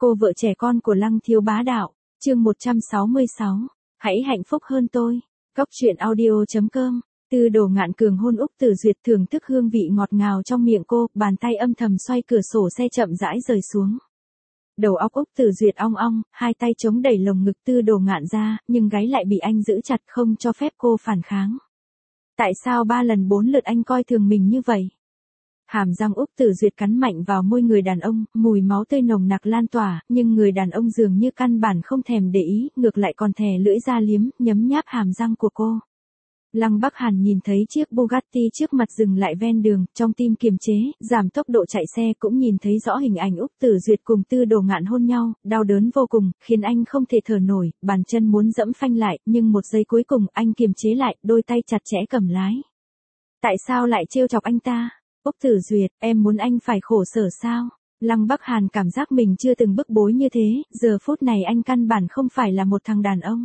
Cô vợ trẻ con của Lăng Thiếu Bá Đạo, chương 166, hãy hạnh phúc hơn tôi. Cóc truyện audio.com. Tư Đồ Ngạn cường hôn Úc Tử Duyệt, thưởng thức hương vị ngọt ngào trong miệng cô, bàn tay âm thầm xoay cửa sổ xe chậm rãi rời xuống. Đầu óc Úc Tử Duyệt ong ong, hai tay chống đẩy lồng ngực Tư Đồ Ngạn ra, nhưng gáy lại bị anh giữ chặt không cho phép cô phản kháng. Tại sao 3 lần 4 lượt anh coi thường mình như vậy? Hàm răng Úc Tử Duyệt cắn mạnh vào môi người đàn ông, mùi máu tươi nồng nặc lan tỏa, nhưng người đàn ông dường như căn bản không thèm để ý, ngược lại còn thè lưỡi ra liếm, nhấm nháp hàm răng của cô. Lăng Bắc Hàn nhìn thấy chiếc Bugatti trước mặt dừng lại ven đường, trong tim kiềm chế, giảm tốc độ chạy xe, cũng nhìn thấy rõ hình ảnh Úc Tử Duyệt cùng Tư Đồ Ngạn hôn nhau, đau đớn vô cùng, khiến anh không thể thở nổi, bàn chân muốn dẫm phanh lại, nhưng một giây cuối cùng anh kiềm chế lại, đôi tay chặt chẽ cầm lái. Tại sao lại trêu chọc anh ta? Úc Tử Duyệt, em muốn anh phải khổ sở sao? Lăng Bắc Hàn cảm giác mình chưa từng bức bối như thế, giờ phút này anh căn bản không phải là một thằng đàn ông.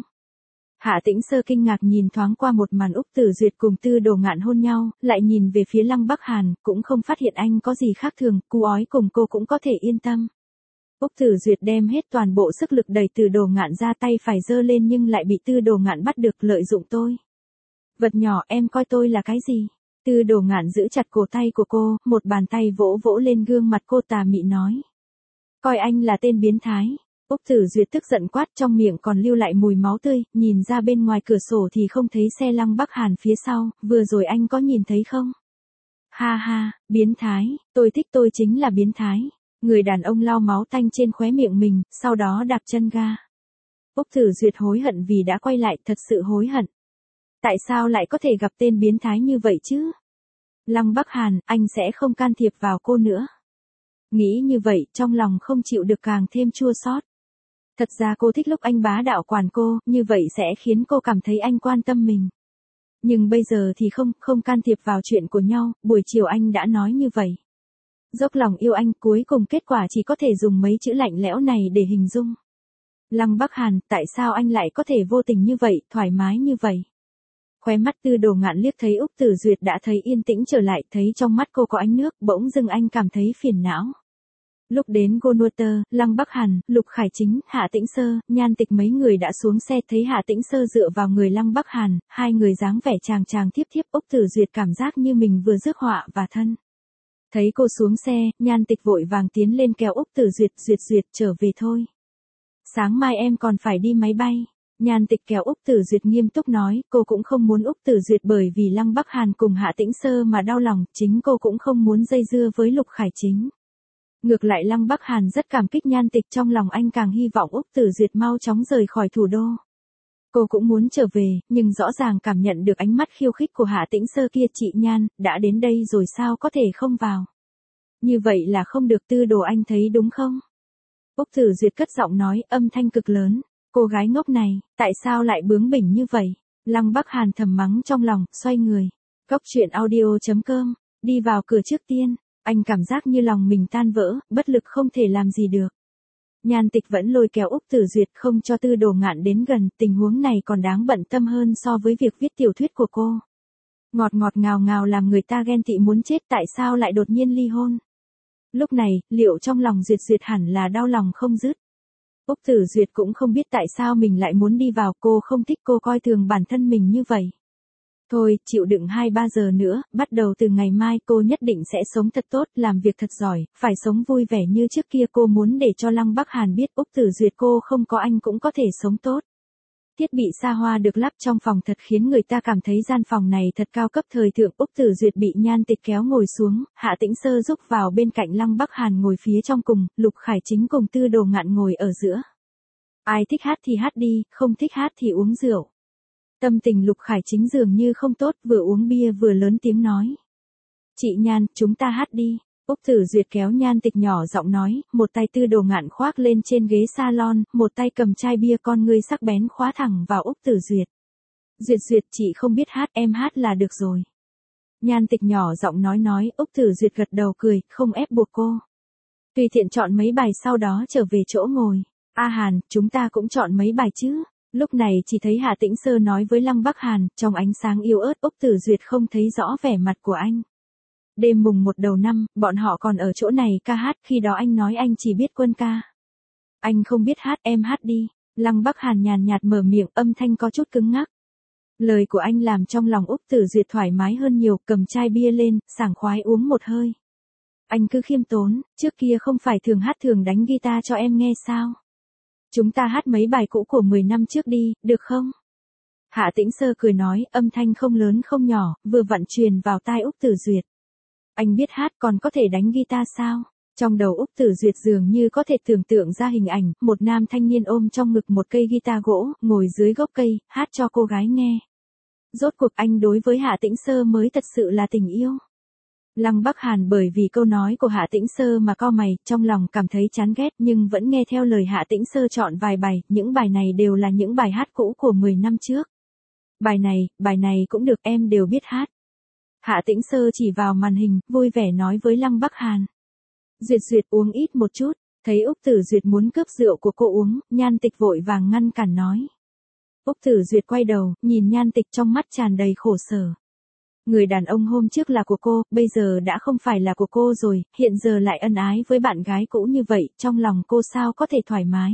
Hạ Tĩnh Sơ kinh ngạc nhìn thoáng qua một màn Úc Tử Duyệt cùng Tư Đồ Ngạn hôn nhau, lại nhìn về phía Lăng Bắc Hàn, cũng không phát hiện anh có gì khác thường, cu ói cùng cô cũng có thể yên tâm. Úc Tử Duyệt đem hết toàn bộ sức lực đẩy Tư Đồ Ngạn ra, tay phải giơ lên nhưng lại bị Tư Đồ Ngạn bắt được, lợi dụng tôi. Vật nhỏ, em coi tôi là cái gì? Tư Đồ Ngạn giữ chặt cổ tay của cô, một bàn tay vỗ vỗ lên gương mặt cô, tà mị nói. Coi anh là tên biến thái. Úc Tử Duyệt tức giận quát, trong miệng còn lưu lại mùi máu tươi, nhìn ra bên ngoài cửa sổ thì không thấy xe Lăng Bắc Hàn phía sau, vừa rồi anh có nhìn thấy không? Ha ha, biến thái, tôi thích, tôi chính là biến thái. Người đàn ông lau máu tanh trên khóe miệng mình, sau đó đạp chân ga. Úc Tử Duyệt hối hận vì đã quay lại, thật sự hối hận. Tại sao lại có thể gặp tên biến thái như vậy chứ? Lăng Bắc Hàn, anh sẽ không can thiệp vào cô nữa. Nghĩ như vậy, trong lòng không chịu được càng thêm chua xót. Thật ra cô thích lúc anh bá đạo quản cô, như vậy sẽ khiến cô cảm thấy anh quan tâm mình. Nhưng bây giờ thì không can thiệp vào chuyện của nhau, buổi chiều anh đã nói như vậy. Dốc lòng yêu anh, cuối cùng kết quả chỉ có thể dùng mấy chữ lạnh lẽo này để hình dung. Lăng Bắc Hàn, tại sao anh lại có thể vô tình như vậy, thoải mái như vậy? Khóe mắt Tư Đồ Ngạn liếc thấy Úc Tử Duyệt đã thấy yên tĩnh trở lại, thấy trong mắt cô có ánh nước, bỗng dưng anh cảm thấy phiền não. Lúc đến Gonuter, Lăng Bắc Hàn, Lục Khải Chính, Hạ Tĩnh Sơ, Nhan Tịch mấy người đã xuống xe, thấy Hạ Tĩnh Sơ dựa vào người Lăng Bắc Hàn, hai người dáng vẻ chàng chàng thiếp thiếp, Úc Tử Duyệt cảm giác như mình vừa rước họa và thân. Thấy cô xuống xe, Nhan Tịch vội vàng tiến lên kéo Úc Tử Duyệt, Duyệt trở về thôi. Sáng mai em còn phải đi máy bay. Nhan Tịch kéo Úc Tử Duyệt nghiêm túc nói, cô cũng không muốn Úc Tử Duyệt bởi vì Lăng Bắc Hàn cùng Hạ Tĩnh Sơ mà đau lòng, chính cô cũng không muốn dây dưa với Lục Khải Chính. Ngược lại Lăng Bắc Hàn rất cảm kích Nhan Tịch, trong lòng anh càng hy vọng Úc Tử Duyệt mau chóng rời khỏi thủ đô. Cô cũng muốn trở về, nhưng rõ ràng cảm nhận được ánh mắt khiêu khích của Hạ Tĩnh Sơ kia. Chị Nhan, đã đến đây rồi sao có thể không vào? Như vậy là không được, Tư Đồ anh thấy đúng không? Úc Tử Duyệt cất giọng nói, âm thanh cực lớn. Cô gái ngốc này, tại sao lại bướng bỉnh như vậy? Lăng Bắc Hàn thầm mắng trong lòng, xoay người. Cóc truyện audio.com, đi vào cửa trước tiên. Anh cảm giác như lòng mình tan vỡ, bất lực không thể làm gì được. Nhan Tịch vẫn lôi kéo Úc Tử Duyệt không cho Tư Đồ Ngạn đến gần, tình huống này còn đáng bận tâm hơn so với việc viết tiểu thuyết của cô. Ngọt ngọt ngào ngào làm người ta ghen tị muốn chết, tại sao lại đột nhiên ly hôn? Lúc này, liệu trong lòng Duyệt hẳn là đau lòng không dứt. Úc Tử Duyệt cũng không biết tại sao mình lại muốn đi vào, cô không thích, cô coi thường bản thân mình như vậy. Thôi, chịu đựng 2-3 giờ nữa, bắt đầu từ ngày mai cô nhất định sẽ sống thật tốt, làm việc thật giỏi, phải sống vui vẻ như trước kia. Cô muốn để cho Lăng Bắc Hàn biết Úc Tử Duyệt cô không có anh cũng có thể sống tốt. Thiết bị xa hoa được lắp trong phòng thật khiến người ta cảm thấy gian phòng này thật cao cấp thời thượng. Úc Tử Duyệt bị Nhan Tịch kéo ngồi xuống, Hạ Tĩnh Sơ giúp vào bên cạnh, Lăng Bắc Hàn ngồi phía trong cùng, Lục Khải Chính cùng Tư Đồ Ngạn ngồi ở giữa. Ai thích hát thì hát đi, không thích hát thì uống rượu. Tâm tình Lục Khải Chính dường như không tốt, vừa uống bia vừa lớn tiếng nói. Chị Nhan, chúng ta hát đi. Úc Tử Duyệt kéo Nhan Tịch nhỏ giọng nói, một tay Tư Đồ Ngạn khoác lên trên ghế salon, một tay cầm chai bia, con ngươi sắc bén khóa thẳng vào Úc Tử Duyệt. Duyệt, chị không biết hát, em hát là được rồi. Nhan Tịch nhỏ giọng nói, Úc Tử Duyệt gật đầu cười, không ép buộc cô. Tùy tiện chọn mấy bài sau đó trở về chỗ ngồi. A Hàn, chúng ta cũng chọn mấy bài chứ. Lúc này chỉ thấy Hạ Tĩnh Sơ nói với Lăng Bắc Hàn, trong ánh sáng yếu ớt. Úc Tử Duyệt không thấy rõ vẻ mặt của anh. Đêm mùng 1 đầu năm, bọn họ còn ở chỗ này ca hát, khi đó anh nói anh chỉ biết quân ca. Anh không biết hát, em hát đi. Lăng Bắc Hàn nhàn nhạt mở miệng, âm thanh có chút cứng ngắc. Lời của anh làm trong lòng Úc Tử Duyệt thoải mái hơn nhiều, cầm chai bia lên, sảng khoái uống một hơi. Anh cứ khiêm tốn, trước kia không phải thường hát thường đánh guitar cho em nghe sao? Chúng ta hát mấy bài cũ của 10 năm trước đi, được không? Hạ Tĩnh Sơ cười nói, âm thanh không lớn không nhỏ, vừa vặn truyền vào tai Úc Tử Duyệt. Anh biết hát còn có thể đánh guitar sao? Trong đầu Úc Tử Duyệt dường như có thể tưởng tượng ra hình ảnh, một nam thanh niên ôm trong ngực một cây guitar gỗ, ngồi dưới gốc cây, hát cho cô gái nghe. Rốt cuộc anh đối với Hạ Tĩnh Sơ mới thật sự là tình yêu. Lăng Bắc Hàn bởi vì câu nói của Hạ Tĩnh Sơ mà cau mày, trong lòng cảm thấy chán ghét nhưng vẫn nghe theo lời Hạ Tĩnh Sơ chọn vài bài, những bài này đều là những bài hát cũ của 10 năm trước. Bài này cũng được, em đều biết hát. Hạ Tĩnh Sơ chỉ vào màn hình, vui vẻ nói với Lăng Bắc Hàn. Duyệt uống ít một chút, thấy Úc Tử Duyệt muốn cướp rượu của cô uống, Nhan Tịch vội vàng ngăn cản nói. Úc Tử Duyệt quay đầu, nhìn Nhan Tịch trong mắt tràn đầy khổ sở. Người đàn ông hôm trước là của cô, bây giờ đã không phải là của cô rồi, hiện giờ lại ân ái với bạn gái cũ như vậy, trong lòng cô sao có thể thoải mái.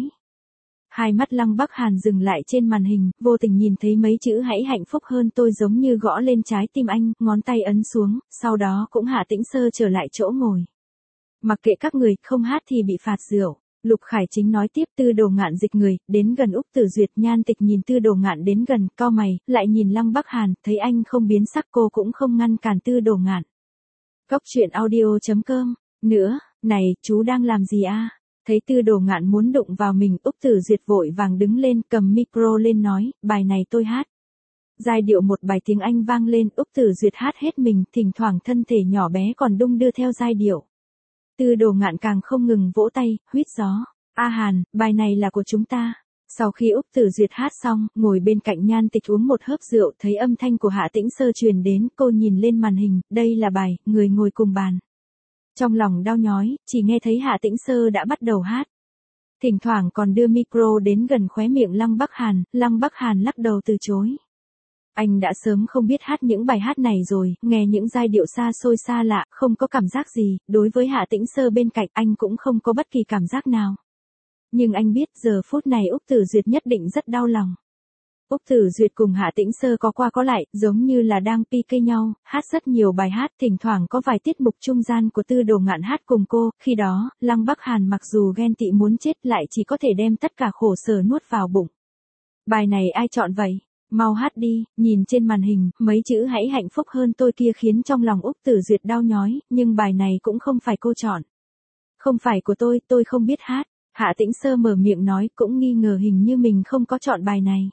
Hai mắt Lăng Bắc Hàn dừng lại trên màn hình, vô tình nhìn thấy mấy chữ hãy hạnh phúc hơn tôi giống như gõ lên trái tim anh, ngón tay ấn xuống, sau đó cũng Hạ Tĩnh Sơ trở lại chỗ ngồi. Mặc kệ các người, không hát thì bị phạt rượu. Lục Khải Chính nói tiếp. Tư Đồ Ngạn dịch người, đến gần Úc Tử Duyệt. Nhan Tịch nhìn Tư Đồ Ngạn đến gần, cau mày, lại nhìn Lăng Bắc Hàn, thấy anh không biến sắc cô cũng không ngăn cản Tư Đồ Ngạn. Cóc truyện audio.com. Nữa, này, chú đang làm gì a? Thấy Tư Đồ Ngạn muốn đụng vào mình, Úc Tử Duyệt vội vàng đứng lên, cầm micro lên nói, bài này tôi hát. Giai điệu một bài tiếng Anh vang lên, Úc Tử Duyệt hát hết mình, thỉnh thoảng thân thể nhỏ bé còn đung đưa theo giai điệu. Tư Đồ Ngạn càng không ngừng vỗ tay, huýt gió. A Hàn, bài này là của chúng ta. Sau khi Úc Tử Duyệt hát xong, ngồi bên cạnh Nhan Tịch uống một hớp rượu, thấy âm thanh của Hạ Tĩnh Sơ truyền đến, cô nhìn lên màn hình, đây là bài, người ngồi cùng bàn. Trong lòng đau nhói, chỉ nghe thấy Hạ Tĩnh Sơ đã bắt đầu hát. Thỉnh thoảng còn đưa micro đến gần khóe miệng Lăng Bắc Hàn lắc đầu từ chối. Anh đã sớm không biết hát những bài hát này rồi, nghe những giai điệu xa xôi xa lạ, không có cảm giác gì, đối với Hạ Tĩnh Sơ bên cạnh anh cũng không có bất kỳ cảm giác nào. Nhưng anh biết giờ phút này Úc Tử Duyệt nhất định rất đau lòng. Úc Tử Duyệt cùng Hạ Tĩnh Sơ có qua có lại, giống như là đang PK nhau, hát rất nhiều bài hát, thỉnh thoảng có vài tiết mục trung gian của Tư Đồ Ngạn hát cùng cô, khi đó, Lăng Bắc Hàn mặc dù ghen tị muốn chết lại chỉ có thể đem tất cả khổ sở nuốt vào bụng. Bài này ai chọn vậy? Mau hát đi, nhìn trên màn hình, mấy chữ hãy hạnh phúc hơn tôi kia khiến trong lòng Úc Tử Duyệt đau nhói, nhưng bài này cũng không phải cô chọn. Không phải của tôi không biết hát. Hạ Tĩnh Sơ mở miệng nói, cũng nghi ngờ hình như mình không có chọn bài này.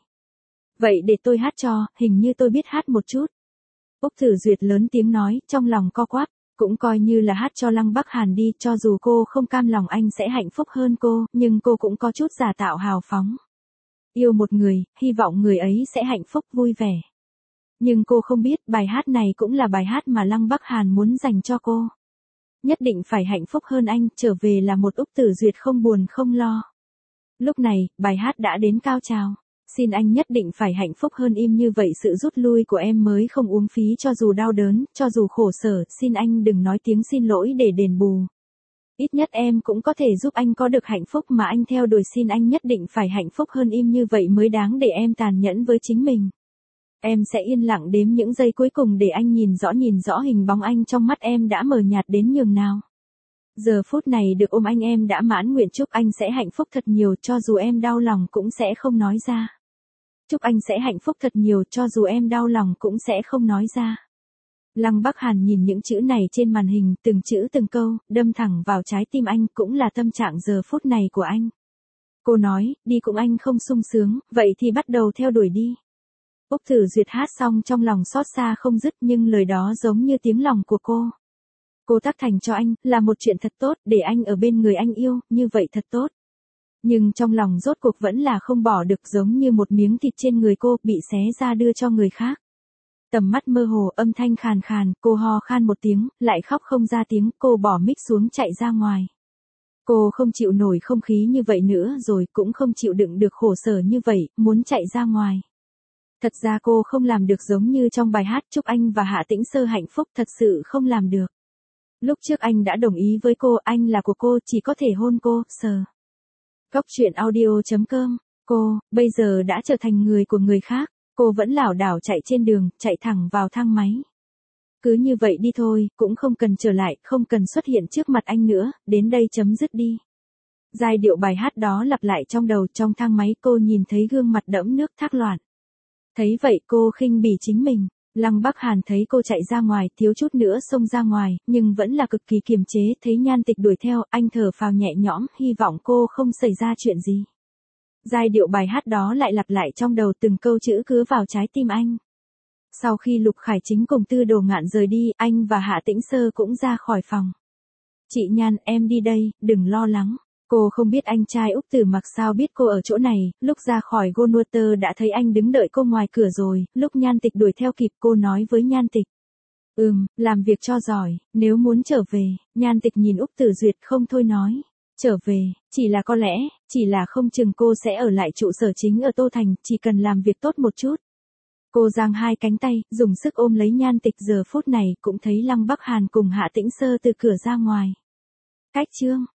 Vậy để tôi hát cho, hình như tôi biết hát một chút. Úc Tử Duyệt lớn tiếng nói, trong lòng co quắp, cũng coi như là hát cho Lăng Bắc Hàn đi, cho dù cô không cam lòng anh sẽ hạnh phúc hơn cô, nhưng cô cũng có chút giả tạo hào phóng. Yêu một người, hy vọng người ấy sẽ hạnh phúc vui vẻ. Nhưng cô không biết, bài hát này cũng là bài hát mà Lăng Bắc Hàn muốn dành cho cô. Nhất định phải hạnh phúc hơn anh, trở về là một Úc Tử Duyệt không buồn không lo. Lúc này, bài hát đã đến cao trào. Xin anh nhất định phải hạnh phúc hơn, im như vậy sự rút lui của em mới không uống phí, cho dù đau đớn, cho dù khổ sở, xin anh đừng nói tiếng xin lỗi để đền bù. Ít nhất em cũng có thể giúp anh có được hạnh phúc mà anh theo đuổi, xin anh nhất định phải hạnh phúc hơn, im như vậy mới đáng để em tàn nhẫn với chính mình. Em sẽ yên lặng đếm những giây cuối cùng để anh nhìn rõ hình bóng anh trong mắt em đã mờ nhạt đến nhường nào. Giờ phút này được ôm anh em đã mãn nguyện, chúc anh sẽ hạnh phúc thật nhiều, cho dù em đau lòng cũng sẽ không nói ra. Chúc anh sẽ hạnh phúc thật nhiều, cho dù em đau lòng cũng sẽ không nói ra. Lăng Bắc Hàn nhìn những chữ này trên màn hình, từng chữ từng câu, đâm thẳng vào trái tim anh, cũng là tâm trạng giờ phút này của anh. Cô nói, đi cùng anh không sung sướng, vậy thì bắt đầu theo đuổi đi. Úc Tử Duyệt hát xong trong lòng xót xa không dứt, nhưng lời đó giống như tiếng lòng của cô. Cô tác thành cho anh, là một chuyện thật tốt, để anh ở bên người anh yêu, như vậy thật tốt. Nhưng trong lòng rốt cuộc vẫn là không bỏ được, giống như một miếng thịt trên người cô, bị xé ra đưa cho người khác. Tầm mắt mơ hồ, âm thanh khàn khàn, cô ho khan một tiếng, lại khóc không ra tiếng, cô bỏ mic xuống chạy ra ngoài. Cô không chịu nổi không khí như vậy nữa rồi, cũng không chịu đựng được khổ sở như vậy, muốn chạy ra ngoài. Thật ra cô không làm được giống như trong bài hát chúc anh và Hạ Tĩnh Sơ hạnh phúc, thật sự không làm được. Lúc trước anh đã đồng ý với cô, anh là của cô, chỉ có thể hôn cô, sờ. Cóc truyện audio.com. Cô, bây giờ đã trở thành người của người khác, cô vẫn lảo đảo chạy trên đường, chạy thẳng vào thang máy. Cứ như vậy đi thôi, cũng không cần trở lại, không cần xuất hiện trước mặt anh nữa, đến đây chấm dứt đi. Giai điệu bài hát đó lặp lại trong đầu. Trong thang máy cô nhìn thấy gương mặt đẫm nước thác loạn. Thấy vậy cô khinh bỉ chính mình. Lăng Bắc Hàn thấy cô chạy ra ngoài, thiếu chút nữa xông ra ngoài, nhưng vẫn là cực kỳ kiềm chế. Thấy Nhan Tịch đuổi theo, anh thở phào nhẹ nhõm, hy vọng cô không xảy ra chuyện gì. Giai điệu bài hát đó lại lặp lại trong đầu, từng câu chữ cứ vào trái tim anh. Sau khi Lục Khải Chính cùng Tư Đồ Ngạn rời đi, anh và Hạ Tĩnh Sơ cũng ra khỏi phòng. Chị Nhan, em đi đây, đừng lo lắng. Cô không biết anh trai Úc Tử Mặc sao biết cô ở chỗ này, lúc ra khỏi Gonuter đã thấy anh đứng đợi cô ngoài cửa rồi, lúc Nhan Tịch đuổi theo kịp cô nói với Nhan Tịch. Làm việc cho giỏi, nếu muốn trở về. Nhan Tịch nhìn Úc Tử Duyệt không thôi nói. Trở về, chỉ là có lẽ, chỉ là không chừng cô sẽ ở lại trụ sở chính ở Tô Thành, chỉ cần làm việc tốt một chút. Cô giang hai cánh tay, dùng sức ôm lấy Nhan Tịch. Giờ phút này cũng thấy Lăng Bắc Hàn cùng Hạ Tĩnh Sơ từ cửa ra ngoài. Cách chương